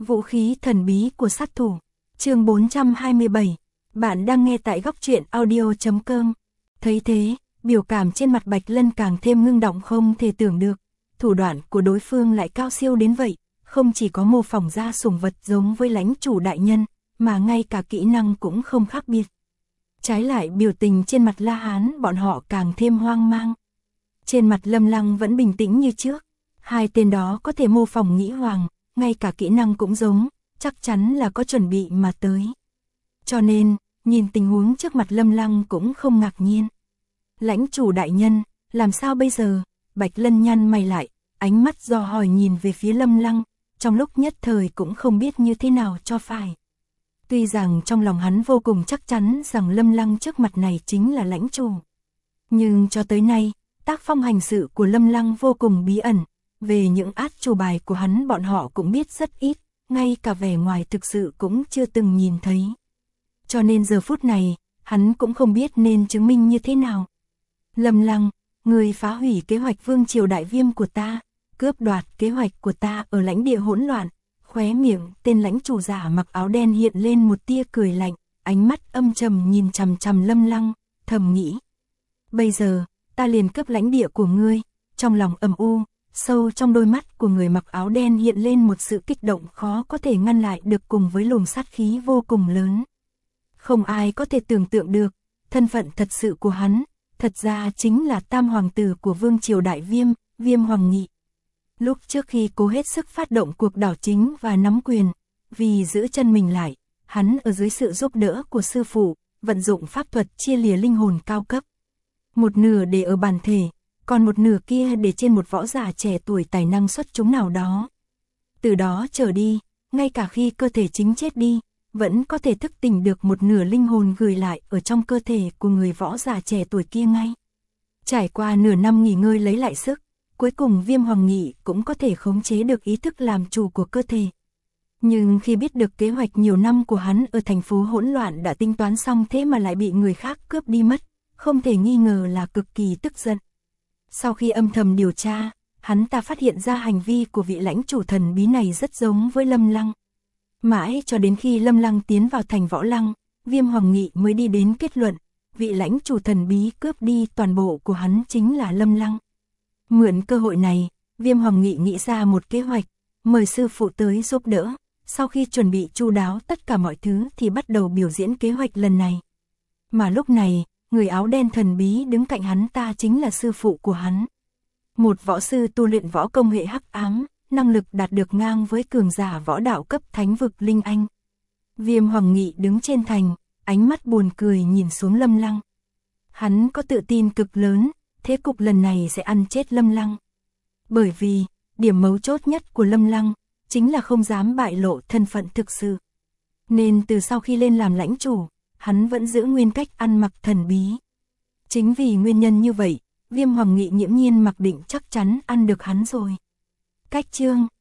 Vũ khí thần bí của sát thủ. Chương 427. Bạn đang nghe tại góc truyện audio.com. Thấy thế, biểu cảm trên mặt Bạch Lân càng thêm ngưng động không thể tưởng được. Thủ đoạn của đối phương lại cao siêu đến vậy, không chỉ có mô phỏng ra sủng vật giống với lãnh chủ đại nhân, mà ngay cả kỹ năng cũng không khác biệt. Trái lại biểu tình trên mặt La Hán bọn họ càng thêm hoang mang. Trên mặt Lâm Lăng vẫn bình tĩnh như trước, hai tên đó có thể mô phỏng nghĩ hoàng, ngay cả kỹ năng cũng giống, chắc chắn là có chuẩn bị mà tới. Cho nên, nhìn tình huống trước mặt Lâm Lăng cũng không ngạc nhiên. Lãnh chủ đại nhân, làm sao bây giờ? Bạch Lân nhăn mày lại, ánh mắt dò hỏi nhìn về phía Lâm Lăng, trong lúc nhất thời cũng không biết như thế nào cho phải. Tuy rằng trong lòng hắn vô cùng chắc chắn rằng Lâm Lăng trước mặt này chính là lãnh chủ. Nhưng cho tới nay, tác phong hành sự của Lâm Lăng vô cùng bí ẩn, về những át chủ bài của hắn bọn họ cũng biết rất ít, ngay cả vẻ ngoài thực sự cũng chưa từng nhìn thấy. Cho nên giờ phút này, hắn cũng không biết nên chứng minh như thế nào. Lâm Lăng, người phá hủy kế hoạch Vương Triều Đại Viêm của ta, cướp đoạt kế hoạch của ta ở lãnh địa hỗn loạn. Khóe miệng tên lãnh chủ giả mặc áo đen hiện lên một tia cười lạnh, ánh mắt âm trầm nhìn chằm chằm Lâm Lăng, thầm nghĩ. Bây giờ, ta liền cướp lãnh địa của ngươi. Trong lòng ầm u, sâu trong đôi mắt của người mặc áo đen hiện lên một sự kích động khó có thể ngăn lại được cùng với luồng sát khí vô cùng lớn. Không ai có thể tưởng tượng được, thân phận thật sự của hắn, thật ra chính là tam hoàng tử của Vương Triều Đại Viêm, Viêm Hoàng Nghị. Lúc trước khi cố hết sức phát động cuộc đảo chính và nắm quyền, vì giữ chân mình lại, hắn ở dưới sự giúp đỡ của sư phụ, vận dụng pháp thuật chia lìa linh hồn cao cấp. Một nửa để ở bản thể, còn một nửa kia để trên một võ giả trẻ tuổi tài năng xuất chúng nào đó. Từ đó trở đi, ngay cả khi cơ thể chính chết đi, vẫn có thể thức tỉnh được một nửa linh hồn gửi lại ở trong cơ thể của người võ giả trẻ tuổi kia ngay. Trải qua nửa năm nghỉ ngơi lấy lại sức, cuối cùng Viêm Hoàng Nghị cũng có thể khống chế được ý thức làm chủ của cơ thể. Nhưng khi biết được kế hoạch nhiều năm của hắn ở thành phố hỗn loạn đã tính toán xong thế mà lại bị người khác cướp đi mất, không thể nghi ngờ là cực kỳ tức giận. Sau khi âm thầm điều tra, hắn ta phát hiện ra hành vi của vị lãnh chủ thần bí này rất giống với Lâm Lăng. Mãi cho đến khi Lâm Lăng tiến vào thành Võ Lăng, Viêm Hoàng Nghị mới đi đến kết luận, vị lãnh chủ thần bí cướp đi toàn bộ của hắn chính là Lâm Lăng. Mượn cơ hội này, Viêm Hoàng Nghị nghĩ ra một kế hoạch, mời sư phụ tới giúp đỡ. Sau khi chuẩn bị chu đáo tất cả mọi thứ thì bắt đầu biểu diễn kế hoạch lần này. Mà lúc này, người áo đen thần bí đứng cạnh hắn ta chính là sư phụ của hắn. Một võ sư tu luyện võ công hệ hắc ám, năng lực đạt được ngang với cường giả võ đạo cấp thánh vực Linh Anh. Viêm Hoàng Nghị đứng trên thành, ánh mắt buồn cười nhìn xuống Lâm Lăng. Hắn có tự tin cực lớn, thế cục lần này sẽ ăn chết Lâm Lăng. Bởi vì, điểm mấu chốt nhất của Lâm Lăng, chính là không dám bại lộ thân phận thực sự. Nên từ sau khi lên làm lãnh chủ, hắn vẫn giữ nguyên cách ăn mặc thần bí. Chính vì nguyên nhân như vậy, Viêm Hoàng Nghị nghiễm nhiên mặc định chắc chắn ăn được hắn rồi. Cách chương